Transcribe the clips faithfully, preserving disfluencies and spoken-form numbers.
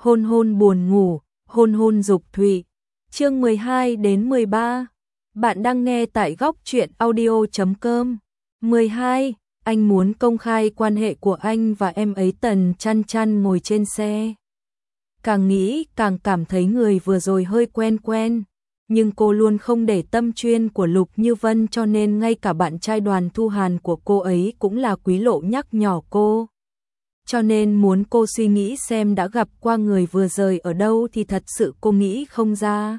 hôn hôn buồn ngủ, hôn hôn dục thụy. Chương mười hai đến mười ba. Bạn đang nghe tại góc truyện audio chấm com. mười hai. Anh muốn công khai quan hệ của anh và em ấy. Tần Chăn Chăn ngồi trên xe. Càng nghĩ càng cảm thấy người vừa rồi hơi quen quen, nhưng cô luôn không để tâm chuyên của Lục Như Vân, cho nên ngay cả bạn trai Đoàn Thu Hàn của cô ấy cũng là Quý Lộ nhắc nhở cô. Cho nên muốn cô suy nghĩ xem đã gặp qua người vừa rời ở đâu thì thật sự cô nghĩ không ra.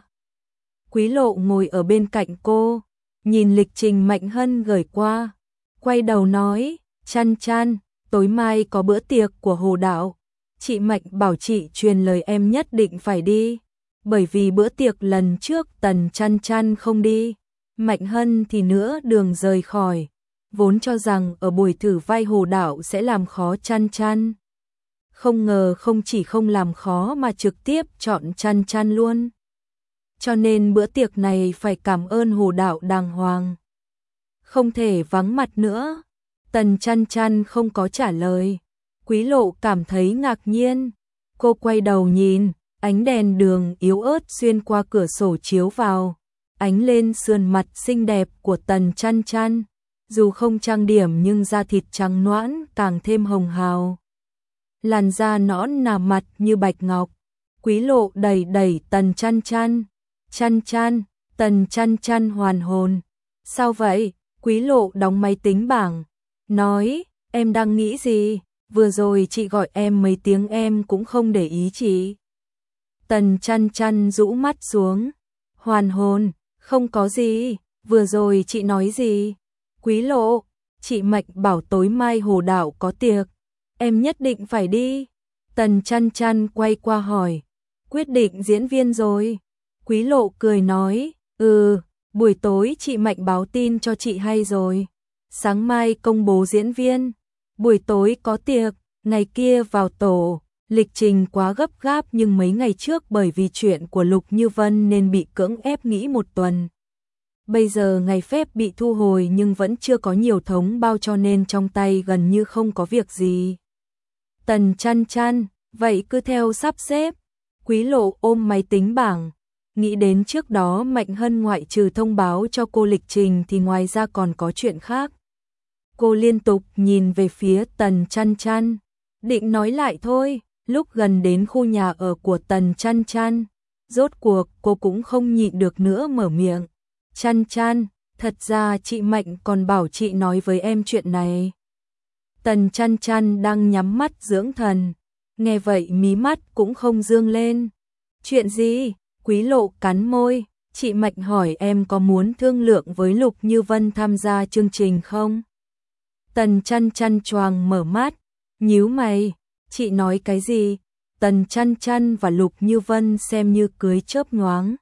Quý Lộ ngồi ở bên cạnh cô, nhìn lịch trình Mạnh Hân gửi qua, quay đầu nói, Chăn Chăn, tối mai có bữa tiệc của Hồ Đạo. Chị Mạnh bảo chị truyền lời em nhất định phải đi, bởi vì bữa tiệc lần trước Tần Chăn Chăn không đi, Mạnh Hân thì nữa đường rời khỏi, vốn cho rằng ở buổi thử vai Hồ Đạo sẽ làm khó Chăn Chăn. Không ngờ không chỉ không làm khó mà trực tiếp chọn Chăn Chăn luôn. Cho nên bữa tiệc này phải cảm ơn Hồ Đạo đàng hoàng. Không thể vắng mặt nữa. Tần Chăn Chăn không có trả lời. Quý Lộ cảm thấy ngạc nhiên. Cô quay đầu nhìn, ánh đèn đường yếu ớt xuyên qua cửa sổ chiếu vào, ánh lên sườn mặt xinh đẹp của Tần Chăn Chăn. Dù không trang điểm nhưng da thịt trắng nõn càng thêm hồng hào. Làn da nõn nà mặt như bạch ngọc. Quý Lộ đẩy đẩy Tần Chăn Chăn. Chăn Chăn, Tần Chăn Chăn hoàn hồn. Sao vậy? Quý Lộ đóng máy tính bảng, nói, em đang nghĩ gì? Vừa rồi chị gọi em mấy tiếng em cũng không để ý chị. Tần Chăn Chăn rũ mắt xuống. Hoàn hồn, không có gì, vừa rồi chị nói gì? Quý Lộ, chị Mạnh bảo tối mai Hồ Đạo có tiệc, em nhất định phải đi. Tần Chăn Chăn quay qua hỏi, quyết định diễn viên rồi? Quý Lộ cười nói, ừ, buổi tối chị Mạnh báo tin cho chị hay rồi. Sáng mai công bố diễn viên, buổi tối có tiệc, ngày kia vào tổ. Lịch trình quá gấp gáp nhưng mấy ngày trước bởi vì chuyện của Lục Như Vân nên bị cưỡng ép nghỉ một tuần. Bây giờ ngày phép bị thu hồi nhưng vẫn chưa có nhiều thống bao cho nên trong tay gần như không có việc gì. Tần Chăn Chăn, vậy cứ theo sắp xếp. Quý Lộ ôm máy tính bảng, nghĩ đến trước đó Mạnh Hân ngoại trừ thông báo cho cô lịch trình thì ngoài ra còn có chuyện khác. Cô liên tục nhìn về phía Tần Chăn Chăn, định nói lại thôi. Lúc gần đến khu nhà ở của Tần Chăn Chăn, rốt cuộc cô cũng không nhịn được nữa mở miệng. Chăn Chăn, thật ra chị Mạnh còn bảo chị nói với em chuyện này. Tần Chăn Chăn đang nhắm mắt dưỡng thần, nghe vậy mí mắt cũng không dương lên. Chuyện gì? Quý Lộ cắn môi, chị Mạnh hỏi em có muốn thương lượng với Lục Như Vân tham gia chương trình không? Tần Chăn Chăn choàng mở mắt, nhíu mày, chị nói cái gì? Tần Chăn Chăn và Lục Như Vân xem như cưới chớp nhoáng.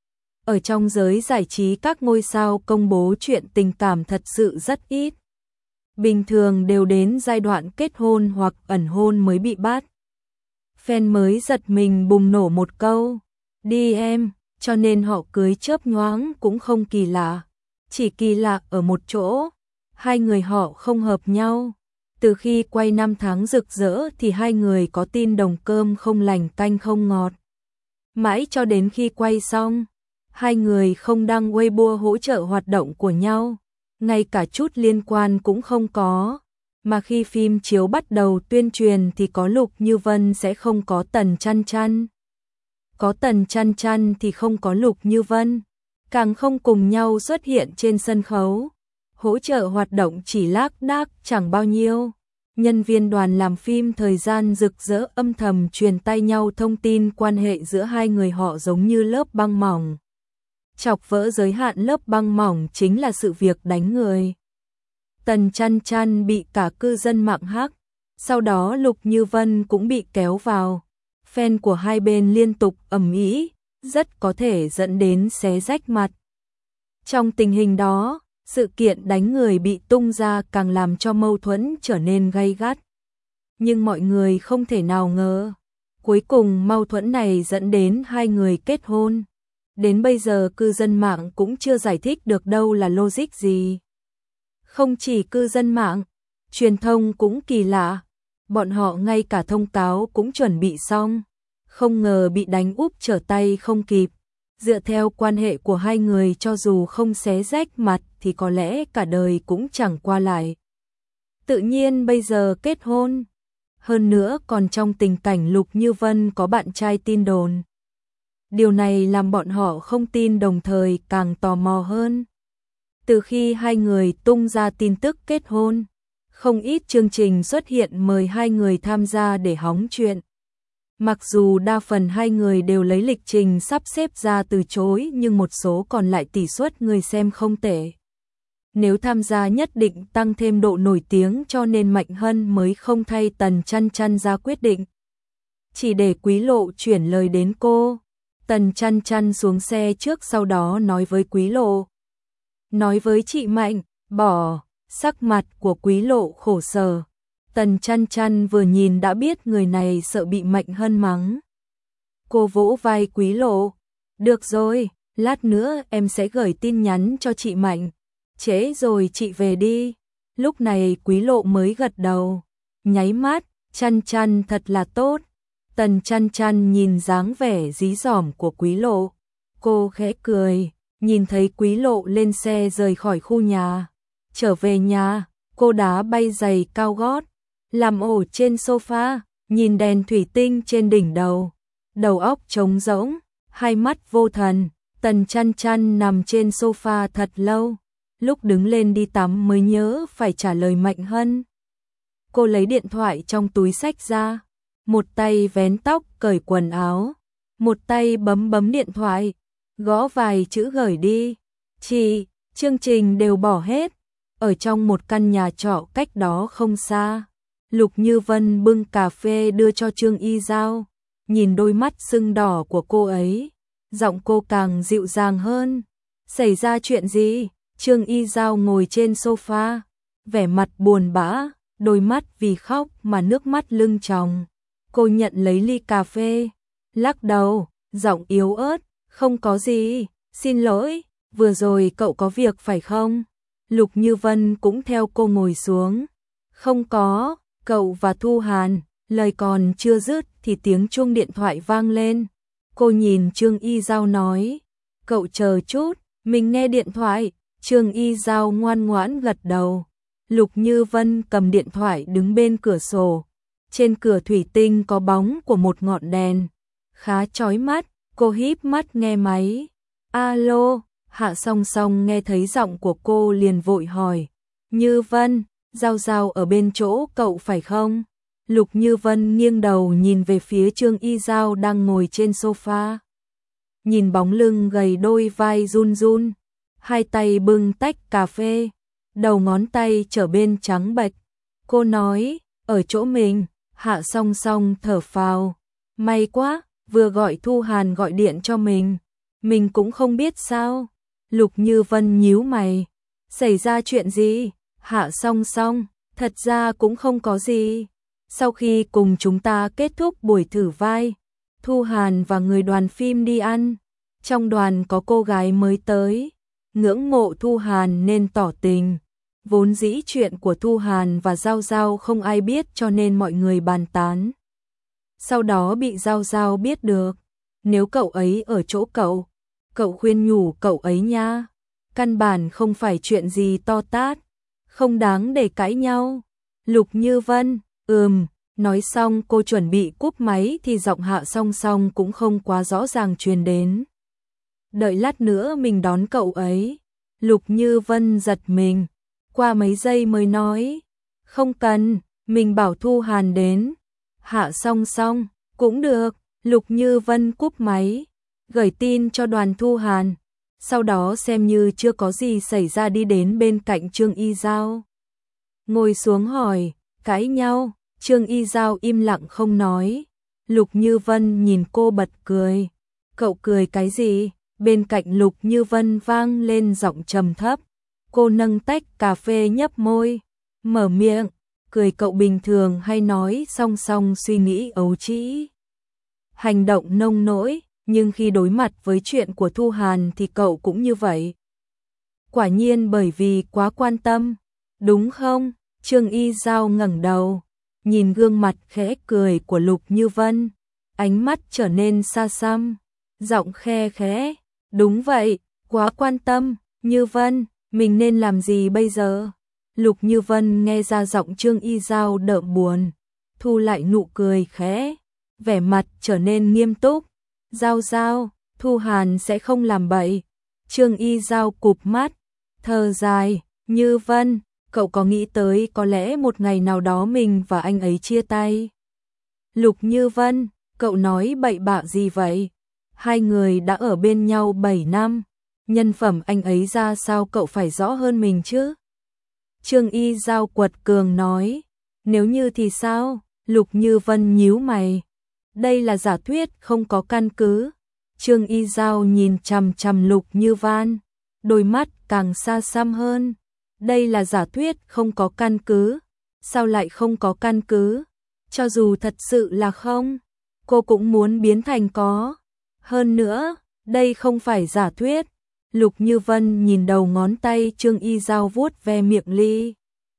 Ở trong giới giải trí các ngôi sao công bố chuyện tình cảm thật sự rất ít. Bình thường đều đến giai đoạn kết hôn hoặc ẩn hôn mới bị bắt. Fan mới giật mình bùng nổ một câu, đi em, cho nên họ cưới chớp nhoáng cũng không kỳ lạ. Chỉ kỳ lạ ở một chỗ, hai người họ không hợp nhau. Từ khi quay năm tháng rực rỡ thì hai người có tin đồng cơm không lành canh không ngọt. Mãi cho đến khi quay xong, hai người không đăng Weibo hỗ trợ hoạt động của nhau, ngay cả chút liên quan cũng không có. Mà khi phim chiếu bắt đầu tuyên truyền thì có Lục Như Vân sẽ không có Tần Chăn Chăn. Có Tần Chăn Chăn thì không có Lục Như Vân, càng không cùng nhau xuất hiện trên sân khấu. Hỗ trợ hoạt động chỉ lác đác chẳng bao nhiêu. Nhân viên đoàn làm phim thời gian rực rỡ âm thầm truyền tay nhau thông tin quan hệ giữa hai người họ giống như lớp băng mỏng. Chọc vỡ giới hạn lớp băng mỏng chính là sự việc đánh người. Tần Chăn Chăn bị cả cư dân mạng hắc, sau đó Lục Như Vân cũng bị kéo vào. Fan của hai bên liên tục ầm ĩ, rất có thể dẫn đến xé rách mặt. Trong tình hình đó, sự kiện đánh người bị tung ra càng làm cho mâu thuẫn trở nên gay gắt. Nhưng mọi người không thể nào ngờ, cuối cùng mâu thuẫn này dẫn đến hai người kết hôn. Đến bây giờ cư dân mạng cũng chưa giải thích được đâu là logic gì. Không chỉ cư dân mạng, truyền thông cũng kỳ lạ, bọn họ ngay cả thông cáo cũng chuẩn bị xong, không ngờ bị đánh úp trở tay không kịp. Dựa theo quan hệ của hai người cho dù không xé rách mặt thì có lẽ cả đời cũng chẳng qua lại. Tự nhiên bây giờ kết hôn. Hơn nữa còn trong tình cảnh Lục Như Vân có bạn trai tin đồn. Điều này làm bọn họ không tin đồng thời càng tò mò hơn. Từ khi hai người tung ra tin tức kết hôn, không ít chương trình xuất hiện mời hai người tham gia để hóng chuyện. Mặc dù đa phần hai người đều lấy lịch trình sắp xếp ra từ chối nhưng một số còn lại tỷ suất người xem không tệ. Nếu tham gia nhất định tăng thêm độ nổi tiếng cho nên Mạnh Hân mới không thay Tần Chăn Chăn ra quyết định. Chỉ để Quý Lộ chuyển lời đến cô. Tần Chăn Chăn xuống xe trước sau đó nói với Quý Lộ. Nói với chị Mạnh, bỏ, sắc mặt của Quý Lộ khổ sở. Tần Chăn Chăn vừa nhìn đã biết người này sợ bị Mạnh Hân mắng. Cô vỗ vai Quý Lộ. Được rồi, lát nữa em sẽ gửi tin nhắn cho chị Mạnh. Trễ rồi chị về đi. Lúc này Quý Lộ mới gật đầu. Nháy mắt, Chăn Chăn thật là tốt. Tần Chăn Chăn nhìn dáng vẻ dí dỏm của Quý Lộ. Cô khẽ cười, nhìn thấy Quý Lộ lên xe rời khỏi khu nhà. Trở về nhà, cô đá bay giày cao gót, làm ổ trên sofa, nhìn đèn thủy tinh trên đỉnh đầu. Đầu óc trống rỗng, hai mắt vô thần. Tần Chăn Chăn nằm trên sofa thật lâu. Lúc đứng lên đi tắm mới nhớ phải trả lời Mạnh Hân. Cô lấy điện thoại trong túi xách ra, một tay vén tóc cởi quần áo, một tay bấm bấm điện thoại, gõ vài chữ gửi đi. Chị, chương trình đều bỏ hết. Ở trong một căn nhà trọ cách đó không xa, Lục Như Vân bưng cà phê đưa cho Trương Y Giao. Nhìn đôi mắt sưng đỏ của cô ấy, giọng cô càng dịu dàng hơn. Xảy ra chuyện gì? Trương Y Giao ngồi trên sofa, vẻ mặt buồn bã, đôi mắt vì khóc mà nước mắt lưng tròng. Cô nhận lấy ly cà phê, lắc đầu, giọng yếu ớt, không có gì, xin lỗi, vừa rồi cậu có việc phải không? Lục Như Vân cũng theo cô ngồi xuống. Không có, cậu và Thu Hàn. Lời còn chưa dứt thì tiếng chuông điện thoại vang lên. Cô nhìn Trương Y Giao nói, cậu chờ chút, mình nghe điện thoại. Trương Y Giao ngoan ngoãn gật đầu. Lục Như Vân cầm điện thoại đứng bên cửa sổ. Trên cửa thủy tinh có bóng của một ngọn đèn, khá chói mắt. Cô híp mắt nghe máy. Alo, Hạ Song Song nghe thấy giọng của cô liền vội hỏi. Như Vân, Giao Giao ở bên chỗ cậu phải không? Lục Như Vân nghiêng đầu nhìn về phía Trương Y Giao đang ngồi trên sofa. Nhìn bóng lưng gầy đôi vai run run, hai tay bưng tách cà phê, đầu ngón tay trở bên trắng bệch. Cô nói, ở chỗ mình. Hạ Song Song thở phào. May quá, vừa gọi Thu Hàn gọi điện cho mình. Mình cũng không biết sao. Lục Như Vân nhíu mày. Xảy ra chuyện gì? Hạ Song Song, thật ra cũng không có gì. Sau khi cùng chúng ta kết thúc buổi thử vai, Thu Hàn và người đoàn phim đi ăn. Trong đoàn có cô gái mới tới, ngưỡng mộ Thu Hàn nên tỏ tình. Vốn dĩ chuyện của Thu Hàn và Giao Giao không ai biết cho nên mọi người bàn tán. Sau đó bị Giao Giao biết được. Nếu cậu ấy ở chỗ cậu, cậu khuyên nhủ cậu ấy nha. Căn bản không phải chuyện gì to tát, không đáng để cãi nhau. Lục Như Vân, ừm, nói xong cô chuẩn bị cúp máy thì giọng Hạ Song Song cũng không quá rõ ràng truyền đến. Đợi lát nữa mình đón cậu ấy. Lục Như Vân giật mình, qua mấy giây mới nói, không cần, mình bảo Thu Hàn đến. Hạ Song Song, cũng được. Lục Như Vân cúp máy, gửi tin cho đoàn Thu Hàn, sau đó xem như chưa có gì xảy ra đi đến bên cạnh Trương Y Giao. Ngồi xuống hỏi, cãi nhau? Trương Y Giao im lặng không nói. Lục Như Vân nhìn cô bật cười. Cậu cười cái gì? Bên cạnh Lục Như Vân vang lên giọng trầm thấp. Cô nâng tách cà phê nhấp môi, mở miệng, cười cậu bình thường hay nói song song suy nghĩ ấu trĩ. Hành động nông nỗi, nhưng khi đối mặt với chuyện của Thu Hàn thì cậu cũng như vậy. Quả nhiên bởi vì quá quan tâm, đúng không? Trương Y Giao ngẩng đầu, nhìn gương mặt khẽ cười của Lục Như Vân. ánh mắt trở nên xa xăm, giọng khe khẽ, đúng vậy, quá quan tâm, Như Vân, mình nên làm gì bây giờ? Lục Như Vân nghe ra giọng Trương Y Giao đượm buồn, thu lại nụ cười khẽ, vẻ mặt trở nên nghiêm túc. Giao Giao, Thu Hàn sẽ không làm bậy. Trương Y Giao cụp mắt, thở dài, Như Vân, cậu có nghĩ tới có lẽ một ngày nào đó mình và anh ấy chia tay? Lục Như Vân, cậu nói bậy bạ gì vậy? Hai người đã ở bên nhau bảy năm, nhân phẩm anh ấy ra sao cậu phải rõ hơn mình chứ? Trương Y Giao quật cường nói, nếu như thì sao? Lục Như Vân nhíu mày, đây là giả thuyết không có căn cứ. Trương Y Giao nhìn chằm chằm Lục Như Vân, đôi mắt càng xa xăm hơn. Đây là giả thuyết không có căn cứ, sao lại không có căn cứ? Cho dù thật sự là không, cô cũng muốn biến thành có. Hơn nữa, đây không phải giả thuyết. Lục Như Vân nhìn đầu ngón tay Trương Y Giao vuốt ve miệng ly.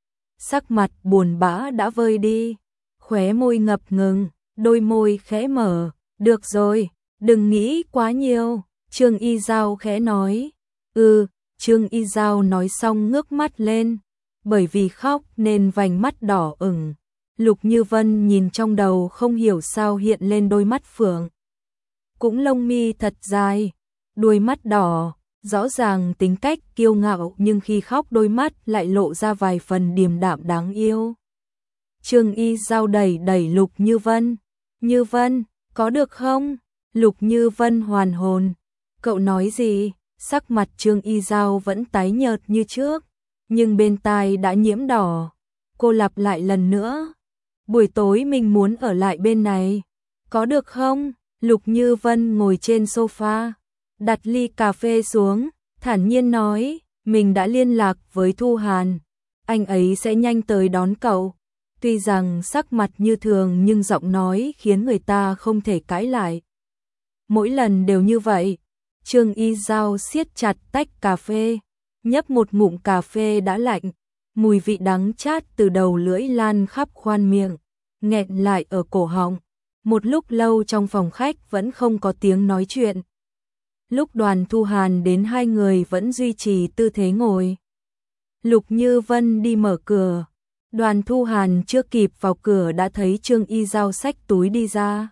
Sắc mặt buồn bã đã vơi đi, khóe môi ngập ngừng, đôi môi khẽ mở, được rồi, đừng nghĩ quá nhiều, Trương Y Giao khẽ nói. Ừ, Trương Y Giao nói xong ngước mắt lên, bởi vì khóc nên vành mắt đỏ ửng. Lục Như Vân nhìn trong đầu không hiểu sao hiện lên đôi mắt phượng. Cũng lông mi thật dài, đuôi mắt đỏ, rõ ràng tính cách kiêu ngạo nhưng khi khóc đôi mắt lại lộ ra vài phần điềm đạm đáng yêu. Trương Y Giao đẩy đẩy Lục Như Vân. Như Vân, có được không? Lục Như Vân hoàn hồn. Cậu nói gì? Sắc mặt Trương Y Giao vẫn tái nhợt như trước, nhưng bên tai đã nhiễm đỏ. Cô lặp lại lần nữa. Buổi tối mình muốn ở lại bên này. Có được không? Lục Như Vân ngồi trên sofa, đặt ly cà phê xuống, thản nhiên nói, mình đã liên lạc với Thu Hàn. Anh ấy sẽ nhanh tới đón cậu. Tuy rằng sắc mặt như thường nhưng giọng nói khiến người ta không thể cãi lại. Mỗi lần đều như vậy. Trương Y Giao siết chặt tách cà phê, nhấp một ngụm cà phê đã lạnh, mùi vị đắng chát từ đầu lưỡi lan khắp khoang miệng, nghẹn lại ở cổ họng. Một lúc lâu trong phòng khách vẫn không có tiếng nói chuyện. Lúc Đoàn Thu Hàn đến hai người vẫn duy trì tư thế ngồi. Lục Như Vân đi mở cửa. Đoàn Thu Hàn chưa kịp vào cửa đã thấy Trương Y Giao xách túi đi ra.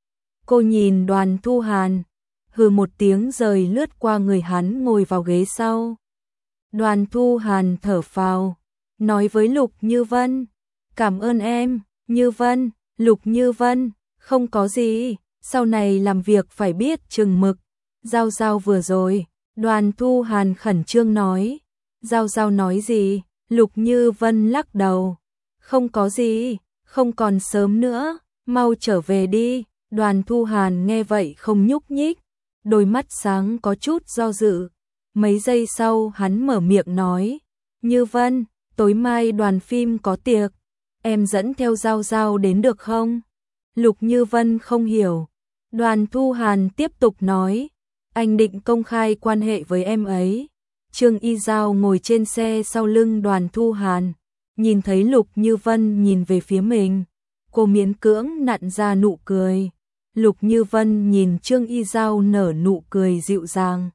Cô nhìn Đoàn Thu Hàn, hừ một tiếng rời lướt qua người hắn ngồi vào ghế sau. Đoàn Thu Hàn thở phào, nói với Lục Như Vân, cảm ơn em, Như Vân. Lục Như Vân, không có gì, sau này làm việc phải biết chừng mực. Giao Giao vừa rồi, Đoàn Thu Hàn khẩn trương nói. Giao Giao nói gì? Lục Như Vân lắc đầu. Không có gì, không còn sớm nữa, mau trở về đi. Đoàn Thu Hàn nghe vậy không nhúc nhích, đôi mắt sáng có chút do dự. Mấy giây sau hắn mở miệng nói, Như Vân, tối mai đoàn phim có tiệc, em dẫn theo Giao Giao đến được không? Lục Như Vân không hiểu. Đoàn Thu Hàn tiếp tục nói, anh định công khai quan hệ với em ấy. Trương Y Giao ngồi trên xe sau lưng Đoàn Thu Hàn, nhìn thấy Lục Như Vân nhìn về phía mình, cô miễn cưỡng nặn ra nụ cười. Lục Như Vân nhìn Trương Y Giao nở nụ cười dịu dàng,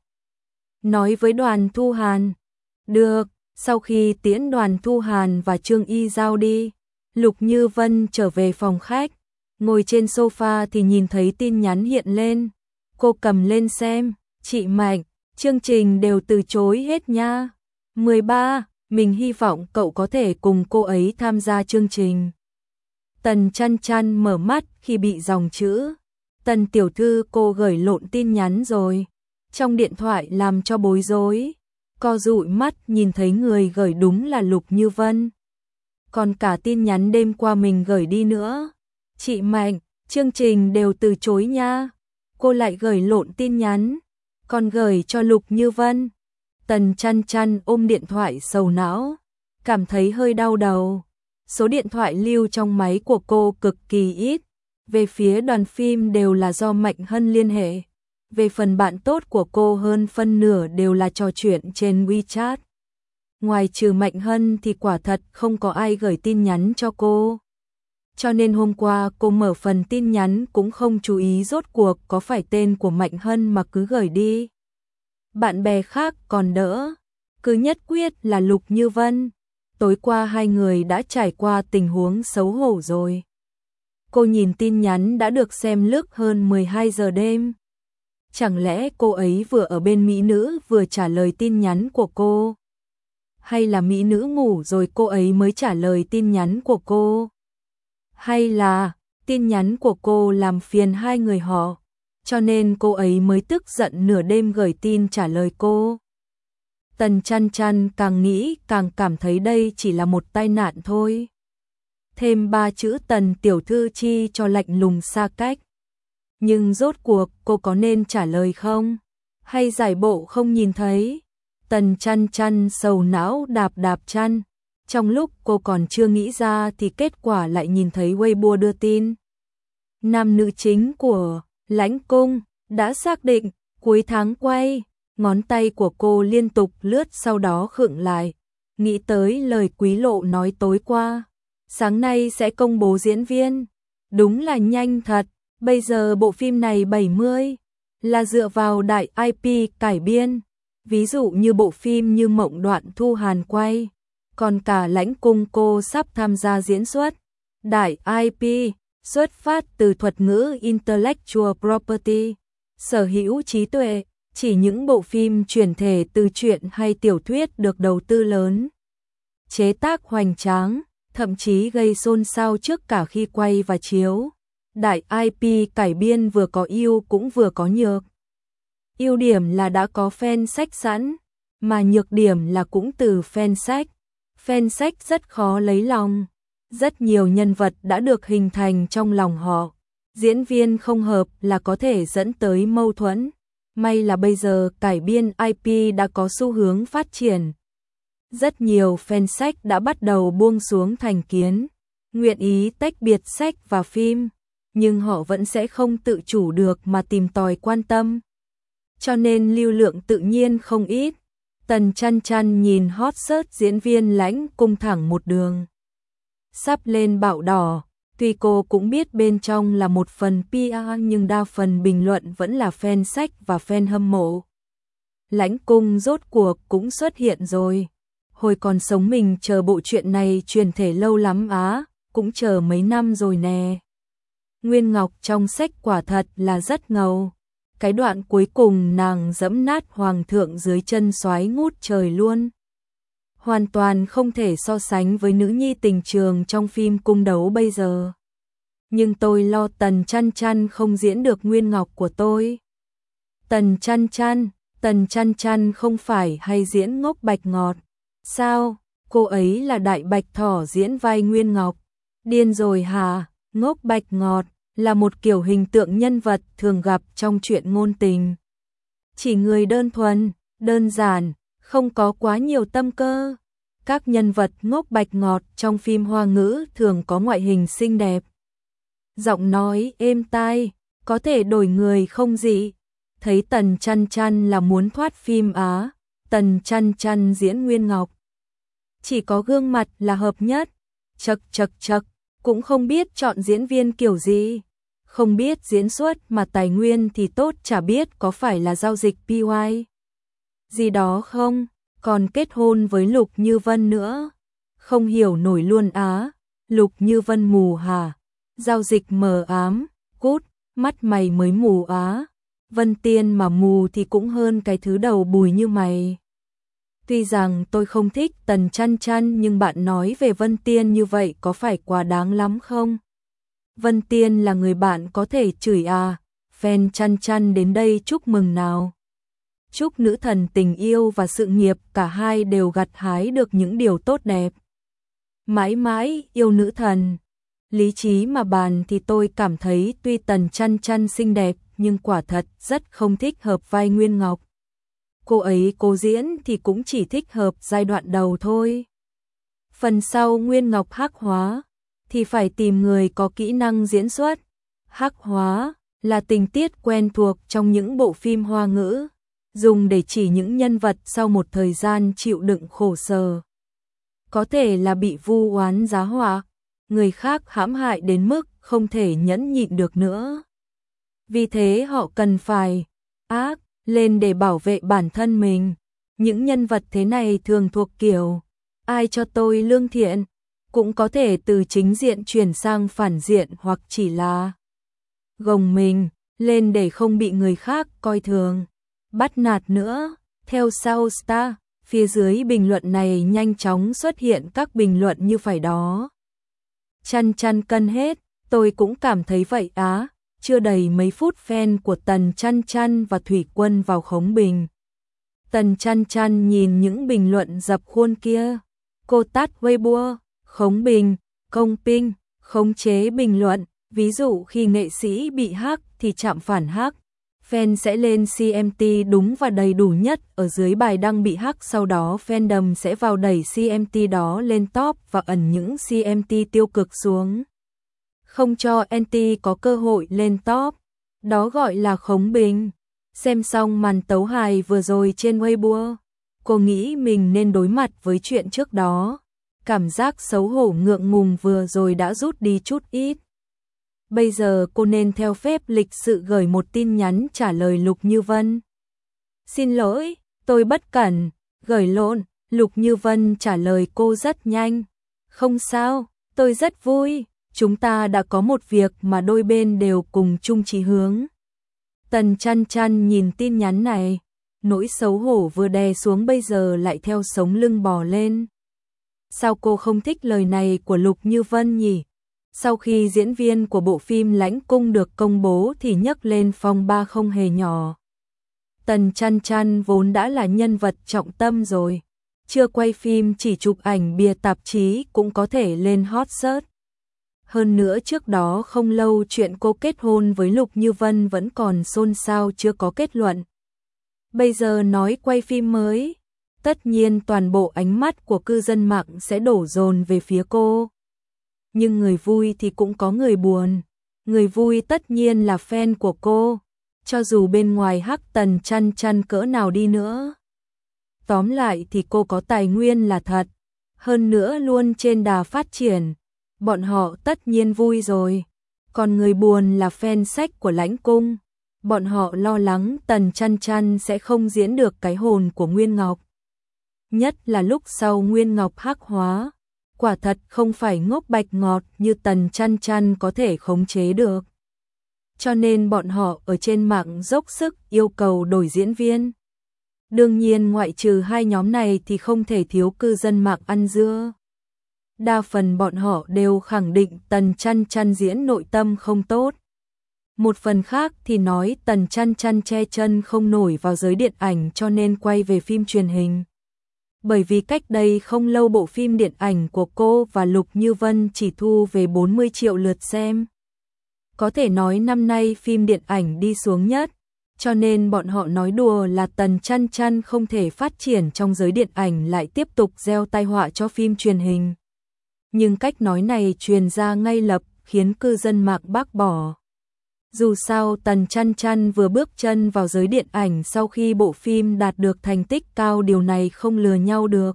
nói với Đoàn Thu Hàn, được. Sau khi tiễn Đoàn Thu Hàn và Trương Y Giao đi, Lục Như Vân trở về phòng khách, ngồi trên sofa thì nhìn thấy tin nhắn hiện lên. Cô cầm lên xem, chị Mạnh, chương trình đều từ chối hết nha. mười ba, mình hy vọng cậu có thể cùng cô ấy tham gia chương trình. Tần Chăn Chăn mở mắt khi bị dòng chữ Tần tiểu thư cô gửi lộn tin nhắn rồi. Trong điện thoại làm cho bối rối, co dụi mắt nhìn thấy người gửi đúng là Lục Như Vân. Còn cả tin nhắn đêm qua mình gửi đi nữa. Chị Mạnh, chương trình đều từ chối nha. Cô lại gửi lộn tin nhắn, còn gửi cho Lục Như Vân. Tần Chăn Chăn ôm điện thoại sầu não, cảm thấy hơi đau đầu. Số điện thoại lưu trong máy của cô cực kỳ ít. Về phía đoàn phim đều là do Mạnh Hân liên hệ. Về phần bạn tốt của cô hơn phân nửa đều là trò chuyện trên WeChat. Ngoài trừ Mạnh Hân thì quả thật không có ai gửi tin nhắn cho cô. Cho nên hôm qua cô mở phần tin nhắn cũng không chú ý rốt cuộc có phải tên của Mạnh Hân mà cứ gửi đi. Bạn bè khác còn đỡ, cứ nhất quyết là Lục Như Vân. Tối qua hai người đã trải qua tình huống xấu hổ rồi. Cô nhìn tin nhắn đã được xem lướt hơn mười hai giờ đêm. Chẳng lẽ cô ấy vừa ở bên mỹ nữ vừa trả lời tin nhắn của cô? Hay là mỹ nữ ngủ rồi cô ấy mới trả lời tin nhắn của cô? Hay là tin nhắn của cô làm phiền hai người họ, cho nên cô ấy mới tức giận nửa đêm gửi tin trả lời cô? Tần Chăn Chăn càng nghĩ càng cảm thấy đây chỉ là một tai nạn thôi. Thêm ba chữ Tần tiểu thư chi cho lạnh lùng xa cách. Nhưng rốt cuộc cô có nên trả lời không? Hay giải bộ không nhìn thấy? Tần Chăn Chăn sầu não đạp đạp chăn. Trong lúc cô còn chưa nghĩ ra thì kết quả lại nhìn thấy Weibo đưa tin. Nam nữ chính của Lãnh Cung đã xác định cuối tháng quay. Ngón tay của cô liên tục lướt sau đó khựng lại. Nghĩ tới lời Quý Lộ nói tối qua. Sáng nay sẽ công bố diễn viên. Đúng là nhanh thật. Bây giờ bộ phim này bảy mươi là dựa vào đại i pê cải biên. Ví dụ như bộ phim Như Mộng Đoạn Thu Hàn quay. Còn cả Lãnh Cung cô sắp tham gia diễn xuất. Đại i pê xuất phát từ thuật ngữ Intellectual Property, sở hữu trí tuệ, chỉ những bộ phim chuyển thể từ truyện hay tiểu thuyết được đầu tư lớn. Chế tác hoành tráng, thậm chí gây xôn xao trước cả khi quay và chiếu. Đại i pê cải biên vừa có ưu cũng vừa có nhược. Ưu điểm là đã có fan sách sẵn, mà nhược điểm là cũng từ fan sách. Fan sách rất khó lấy lòng. Rất nhiều nhân vật đã được hình thành trong lòng họ. Diễn viên không hợp là có thể dẫn tới mâu thuẫn. May là bây giờ cải biên i pê đã có xu hướng phát triển. Rất nhiều fan sách đã bắt đầu buông xuống thành kiến, nguyện ý tách biệt sách và phim, nhưng họ vẫn sẽ không tự chủ được mà tìm tòi quan tâm. Cho nên lưu lượng tự nhiên không ít. Tần Chăn Chăn nhìn hot search diễn viên Lãnh Cung thẳng một đường. Sắp lên bạo đỏ, tuy cô cũng biết bên trong là một phần pê e nhưng đa phần bình luận vẫn là fan sách và fan hâm mộ. Lãnh Cung rốt cuộc cũng xuất hiện rồi. Hồi còn sống mình chờ bộ truyện này truyền thể lâu lắm á, cũng chờ mấy năm rồi nè. Nguyên Ngọc trong sách quả thật là rất ngầu. Cái đoạn cuối cùng nàng giẫm nát hoàng thượng dưới chân soái ngút trời luôn. Hoàn toàn không thể so sánh với nữ nhi tình trường trong phim cung đấu bây giờ. Nhưng tôi lo Tần Chăn Chăn không diễn được Nguyên Ngọc của tôi. Tần Chăn Chăn, Tần Chăn Chăn không phải hay diễn Ngốc Bạch Ngọt. Sao, cô ấy là Đại Bạch Thỏ diễn vai Nguyên Ngọc. Điên rồi hả? Ngốc Bạch Ngọt là một kiểu hình tượng nhân vật thường gặp trong truyện ngôn tình. Chỉ người đơn thuần, đơn giản, không có quá nhiều tâm cơ. Các nhân vật Ngốc Bạch Ngọt trong phim Hoa ngữ thường có ngoại hình xinh đẹp. Giọng nói êm tai, có thể đổi người không dị. Thấy Tần Chăn Chăn là muốn thoát phim Á, Tần Chăn Chăn diễn Nguyên Ngọc. Chỉ có gương mặt là hợp nhất. Chật chật chật, cũng không biết chọn diễn viên kiểu gì. Không biết diễn xuất mà tài nguyên thì tốt, chả biết có phải là giao dịch pê i gì đó không, còn kết hôn với Lục Như Vân nữa. Không hiểu nổi luôn á, Lục Như Vân mù hả? Giao dịch mờ ám, cút, mắt mày mới mù á. Vân Tiên mà mù thì cũng hơn cái thứ đầu bùi như mày. Tuy rằng tôi không thích Tần Chăn Chăn nhưng bạn nói về Vân Tiên như vậy có phải quá đáng lắm không? Vân Tiên là người bạn có thể chửi à? Fan Chăn Chăn đến đây chúc mừng nào. Chúc nữ thần tình yêu và sự nghiệp cả hai đều gặt hái được những điều tốt đẹp. Mãi mãi yêu nữ thần. Lý trí mà bàn thì tôi cảm thấy tuy Tần Chăn Chăn xinh đẹp nhưng quả thật rất không thích hợp vai Nguyên Ngọc. Cô ấy cố diễn thì cũng chỉ thích hợp giai đoạn đầu thôi. Phần sau Nguyên Ngọc hắc hóa thì phải tìm người có kỹ năng diễn xuất. Hắc hóa là tình tiết quen thuộc trong những bộ phim Hoa ngữ, dùng để chỉ những nhân vật sau một thời gian chịu đựng khổ sở. Có thể là bị vu oán giá họa, người khác hãm hại đến mức không thể nhẫn nhịn được nữa. Vì thế họ cần phải ác lên để bảo vệ bản thân mình. Những nhân vật thế này thường thuộc kiểu ai cho tôi lương thiện, cũng có thể từ chính diện chuyển sang phản diện hoặc chỉ là gồng mình lên để không bị người khác coi thường, bắt nạt nữa. Theo Sao Star, phía dưới bình luận này nhanh chóng xuất hiện các bình luận như phải đó. Chăn chăn cân hết, tôi cũng cảm thấy vậy á. Chưa đầy mấy phút fan của Tần Chăn Chăn và Thủy Quân vào khống bình. Tần Chăn Chăn nhìn những bình luận dập khuôn kia. Cô tắt Weibo, khống bình, công ping, khống chế bình luận. Ví dụ khi nghệ sĩ bị hack thì chạm phản hack. Fan sẽ lên xê em tê đúng và đầy đủ nhất ở dưới bài đăng bị hack, sau đó fandom sẽ vào đẩy xê em tê đó lên top và ẩn những xê em tê tiêu cực xuống, không cho anti có cơ hội lên top. Đó gọi là khống bình. Xem xong màn tấu hài vừa rồi trên Weibo, cô nghĩ mình nên đối mặt với chuyện trước đó. Cảm giác xấu hổ ngượng ngùng vừa rồi đã rút đi chút ít. Bây giờ cô nên theo phép lịch sự gửi một tin nhắn trả lời Lục Như Vân. Xin lỗi, tôi bất cẩn, gửi lộn. Lục Như Vân trả lời cô rất nhanh. Không sao, tôi rất vui, chúng ta đã có một việc mà đôi bên đều cùng chung chí hướng. Tần Chăn Chăn nhìn tin nhắn này, nỗi xấu hổ vừa đè xuống bây giờ lại theo sống lưng bò lên. Sao cô không thích lời này của Lục Như Vân nhỉ? Sau khi diễn viên của bộ phim Lãnh Cung được công bố thì nhấc lên phong ba không hề nhỏ. Tần Chăn Chăn vốn đã là nhân vật trọng tâm rồi, chưa quay phim chỉ chụp ảnh bìa tạp chí cũng có thể lên hot search. Hơn nữa trước đó không lâu chuyện cô kết hôn với Lục Như Vân vẫn còn xôn xao chưa có kết luận. Bây giờ nói quay phim mới, tất nhiên toàn bộ ánh mắt của cư dân mạng sẽ đổ dồn về phía cô. Nhưng người vui thì cũng có người buồn. Người vui tất nhiên là fan của cô, cho dù bên ngoài hắc Tần Chăn Chăn cỡ nào đi nữa. Tóm lại thì cô có tài nguyên là thật, hơn nữa luôn trên đà phát triển. Bọn họ tất nhiên vui rồi. Còn người buồn là fan sách của Lãnh Cung. Bọn họ lo lắng Tần Chăn Chăn sẽ không diễn được cái hồn của Nguyên Ngọc. Nhất là lúc sau Nguyên Ngọc hắc hóa. Quả thật không phải ngốc bạch ngọt như Tần Chăn Chăn có thể khống chế được. Cho nên bọn họ ở trên mạng dốc sức yêu cầu đổi diễn viên. Đương nhiên ngoại trừ hai nhóm này thì không thể thiếu cư dân mạng ăn dưa. Đa phần bọn họ đều khẳng định Tần Chăn Chăn diễn nội tâm không tốt. Một phần khác thì nói Tần Chăn Chăn che chân không nổi vào giới điện ảnh cho nên quay về phim truyền hình. Bởi vì cách đây không lâu bộ phim điện ảnh của cô và Lục Như Vân chỉ thu về bốn mươi triệu lượt xem. Có thể nói năm nay phim điện ảnh đi xuống nhất, cho nên bọn họ nói đùa là Tần Chăn Chăn không thể phát triển trong giới điện ảnh lại tiếp tục gieo tai họa cho phim truyền hình. Nhưng cách nói này truyền ra ngay lập khiến cư dân mạng bác bỏ. Dù sao Tần Chăn Chăn vừa bước chân vào giới điện ảnh sau khi bộ phim đạt được thành tích cao, điều này không lừa nhau được.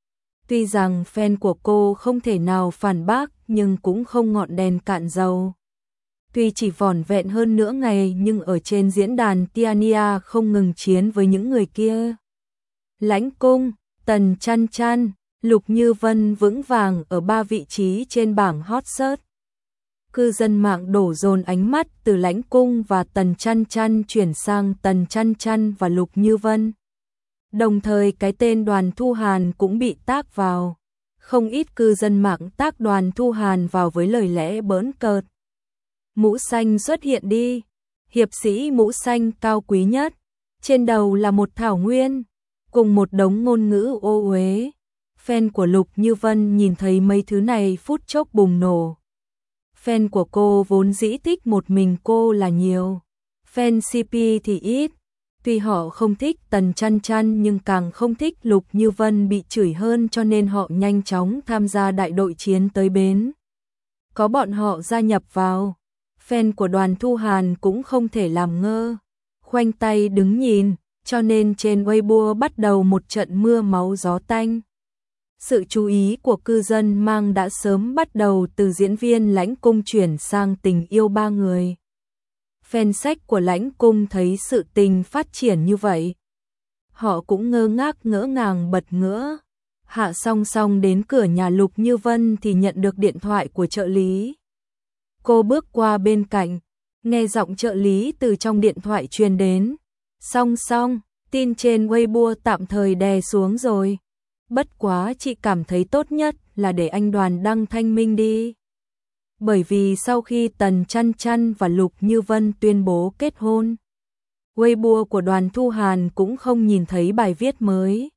Tuy rằng fan của cô không thể nào phản bác nhưng cũng không ngọn đèn cạn dầu. Tuy chỉ vỏn vẹn hơn nửa ngày nhưng ở trên diễn đàn Tiania không ngừng chiến với những người kia. Lãnh Cung, Tần Chăn Chăn, Lục Như Vân vững vàng ở ba vị trí trên bảng hot search. Cư dân mạng đổ dồn ánh mắt từ Lãnh Cung và Tần Chăn Chăn chuyển sang Tần Chăn Chăn và Lục Như Vân. Đồng thời cái tên Đoàn Thu Hàn cũng bị tác vào. Không ít cư dân mạng tác Đoàn Thu Hàn vào với lời lẽ bỡn cợt. Mũ xanh xuất hiện đi. Hiệp sĩ mũ xanh cao quý nhất. Trên đầu là một thảo nguyên. Cùng một đống ngôn ngữ ô uế. Fan của Lục Như Vân nhìn thấy mấy thứ này phút chốc bùng nổ. Fan của cô vốn dĩ thích một mình cô là nhiều. Fan xê pê thì ít. Tuy họ không thích Tần Chăn Chăn nhưng càng không thích Lục Như Vân bị chửi hơn cho nên họ nhanh chóng tham gia đại đội chiến tới bến. Có bọn họ gia nhập vào. Fan của Đoàn Thu Hàn cũng không thể làm ngơ. Khoanh tay đứng nhìn, cho nên trên Weibo bắt đầu một trận mưa máu gió tanh. Sự chú ý của cư dân mang đã sớm bắt đầu từ diễn viên Lãnh Cung chuyển sang tình yêu ba người. Fan sách của Lãnh Cung thấy sự tình phát triển như vậy, họ cũng ngơ ngác ngỡ ngàng bật ngỡ. Hạ Song Song đến cửa nhà Lục Như Vân thì nhận được điện thoại của trợ lý. Cô bước qua bên cạnh, nghe giọng trợ lý từ trong điện thoại truyền đến. Song Song, tin trên Weibo tạm thời đè xuống rồi. Bất quá chị cảm thấy tốt nhất là để anh Đoàn đăng thanh minh đi. Bởi vì sau khi Tần Chăn Chăn và Lục Như Vân tuyên bố kết hôn, Weibo của Đoàn Thu Hàn cũng không nhìn thấy bài viết mới.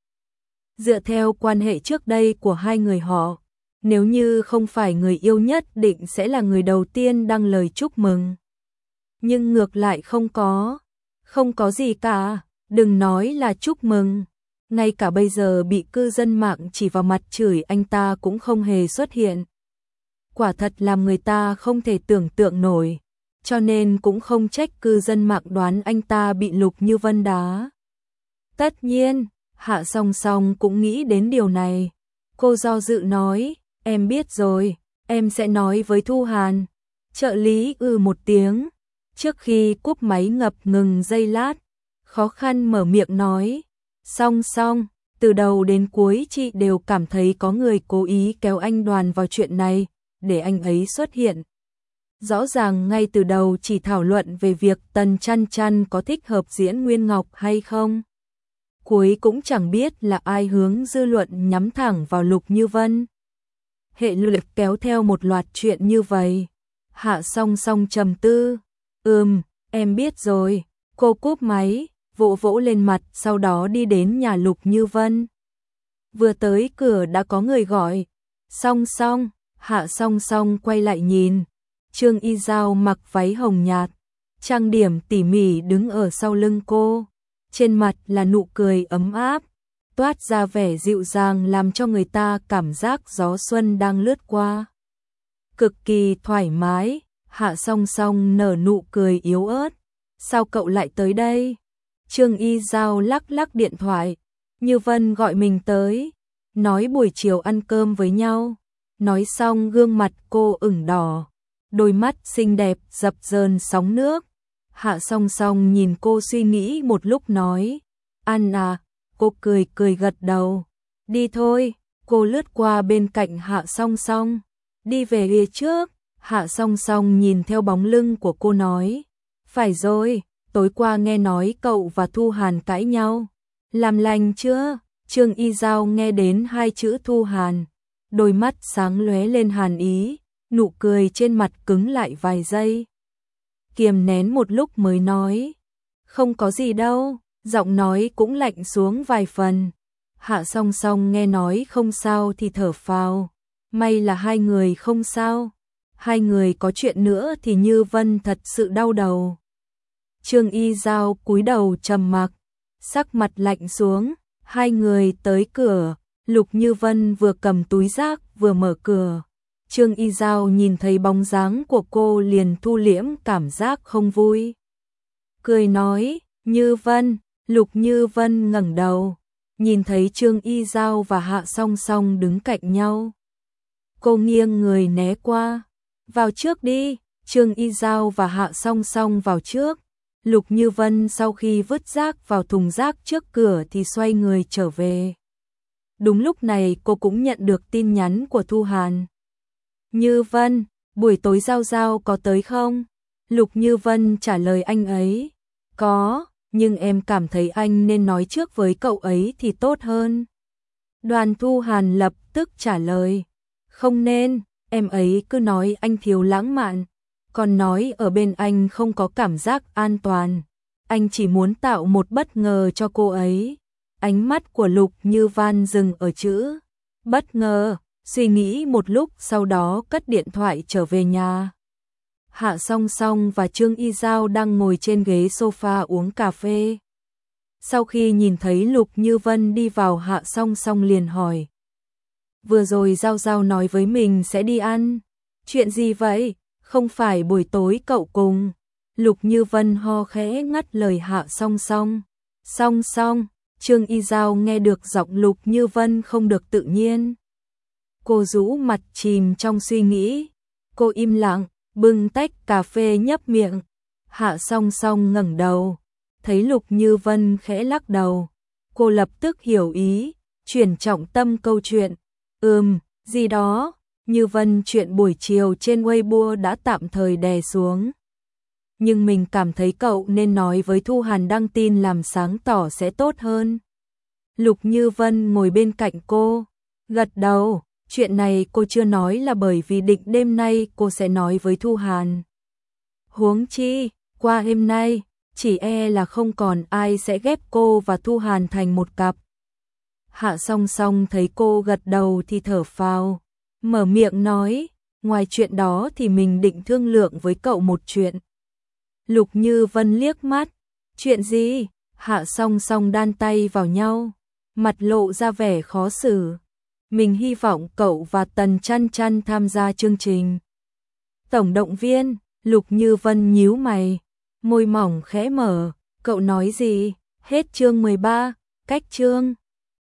Dựa theo quan hệ trước đây của hai người họ, nếu như không phải người yêu nhất định sẽ là người đầu tiên đăng lời chúc mừng. Nhưng ngược lại không có, không có gì cả, đừng nói là chúc mừng. Ngay cả bây giờ bị cư dân mạng chỉ vào mặt chửi anh ta cũng không hề xuất hiện. Quả thật làm người ta không thể tưởng tượng nổi, cho nên cũng không trách cư dân mạng đoán anh ta bị Lục Như Vân đá. Tất nhiên, Hạ Song Song cũng nghĩ đến điều này. Cô do dự nói, em biết rồi, em sẽ nói với Thu Hàn. Trợ lý ư một tiếng, trước khi cúp máy ngập ngừng giây lát, khó khăn mở miệng nói, Song Song, từ đầu đến cuối chị đều cảm thấy có người cố ý kéo anh Đoàn vào chuyện này, để anh ấy xuất hiện. Rõ ràng ngay từ đầu chỉ thảo luận về việc Tần Chăn Chăn có thích hợp diễn Nguyên Ngọc hay không. Cuối cũng chẳng biết là ai hướng dư luận nhắm thẳng vào Lục Như Vân. Hệ lực kéo theo một loạt chuyện như vậy. Hạ Song Song trầm tư. Ừm, em biết rồi. Cô cúp máy, vỗ vỗ lên mặt, sau đó đi đến nhà Lục Như Vân. Vừa tới cửa đã có người gọi. Song Song, Hạ Song Song quay lại nhìn. Trương Y Giao mặc váy hồng nhạt, trang điểm tỉ mỉ đứng ở sau lưng cô. Trên mặt là nụ cười ấm áp, toát ra vẻ dịu dàng làm cho người ta cảm giác gió xuân đang lướt qua. Cực kỳ thoải mái, Hạ Song Song nở nụ cười yếu ớt. Sao cậu lại tới đây? Trương Y Giao lắc lắc điện thoại. Như Vân gọi mình tới, nói buổi chiều ăn cơm với nhau. Nói xong gương mặt cô ửng đỏ, đôi mắt xinh đẹp dập dờn sóng nước. Hạ Song Song nhìn cô suy nghĩ một lúc nói, ăn à, cô cười cười gật đầu. Đi thôi, cô lướt qua bên cạnh Hạ Song Song. Đi về phía trước, Hạ Song Song nhìn theo bóng lưng của cô nói, phải rồi, tối qua nghe nói cậu và Thu Hàn cãi nhau. Làm lành chưa? Trương Y Giao nghe đến hai chữ Thu Hàn, đôi mắt sáng lóe lên hàn ý, nụ cười trên mặt cứng lại vài giây. Kiềm nén một lúc mới nói, không có gì đâu, giọng nói cũng lạnh xuống vài phần. Hạ Song Song nghe nói không sao thì thở phào, may là hai người không sao, hai người có chuyện nữa thì Như Vân thật sự đau đầu. Trương Y Giao cúi đầu trầm mặc, sắc mặt lạnh xuống, hai người tới cửa, Lục Như Vân vừa cầm túi rác vừa mở cửa. Trương Y Giao nhìn thấy bóng dáng của cô liền thu liễm cảm giác không vui. Cười nói, Như Vân, Lục Như Vân ngẩng đầu, nhìn thấy Trương Y Giao và Hạ Song Song đứng cạnh nhau. Cô nghiêng người né qua, vào trước đi, Trương Y Giao và Hạ Song Song vào trước. Lục Như Vân sau khi vứt rác vào thùng rác trước cửa thì xoay người trở về. Đúng lúc này cô cũng nhận được tin nhắn của Thu Hàn. Như Vân, buổi tối Giao Giao có tới không? Lục Như Vân trả lời anh ấy. Có, nhưng em cảm thấy anh nên nói trước với cậu ấy thì tốt hơn. Đoàn Thu Hàn lập tức trả lời. Không nên, em ấy cứ nói anh thiếu lãng mạn, còn nói ở bên anh không có cảm giác an toàn. Anh chỉ muốn tạo một bất ngờ cho cô ấy. Ánh mắt của Lục Như Vân dừng ở chữ bất ngờ, suy nghĩ một lúc sau đó cất điện thoại trở về nhà. Hạ Song Song và Trương Y Giao đang ngồi trên ghế sofa uống cà phê. Sau khi nhìn thấy Lục Như Vân đi vào, Hạ Song Song liền hỏi. Vừa rồi Giao Giao nói với mình sẽ đi ăn. Chuyện gì vậy? Không phải buổi tối cậu cùng. Lục Như Vân ho khẽ ngắt lời Hạ Song Song. Song Song, Trương Y Giao nghe được giọng Lục Như Vân không được tự nhiên. Cô rũ mặt chìm trong suy nghĩ. Cô im lặng, bưng tách cà phê nhấp miệng. Hạ Song Song ngẩng đầu, thấy Lục Như Vân khẽ lắc đầu. Cô lập tức hiểu ý, chuyển trọng tâm câu chuyện. Ừm, gì đó, Như Vân chuyện buổi chiều trên Weibo đã tạm thời đè xuống. Nhưng mình cảm thấy cậu nên nói với Thu Hàn đăng tin làm sáng tỏ sẽ tốt hơn. Lục Như Vân ngồi bên cạnh cô, gật đầu. Chuyện này cô chưa nói là bởi vì định đêm nay cô sẽ nói với Thu Hàn. Huống chi, qua đêm nay, chỉ e là không còn ai sẽ ghép cô và Thu Hàn thành một cặp. Hạ Song Song thấy cô gật đầu thì thở phào, mở miệng nói, ngoài chuyện đó thì mình định thương lượng với cậu một chuyện. Lục Như Vân liếc mắt, chuyện gì? Hạ Song Song đan tay vào nhau, mặt lộ ra vẻ khó xử. Mình hy vọng cậu và Tần Chăn Chăn tham gia chương trình tổng động viên. Lục Như Vân nhíu mày, môi mỏng khẽ mở, cậu nói gì? Hết chương mười ba, cách chương.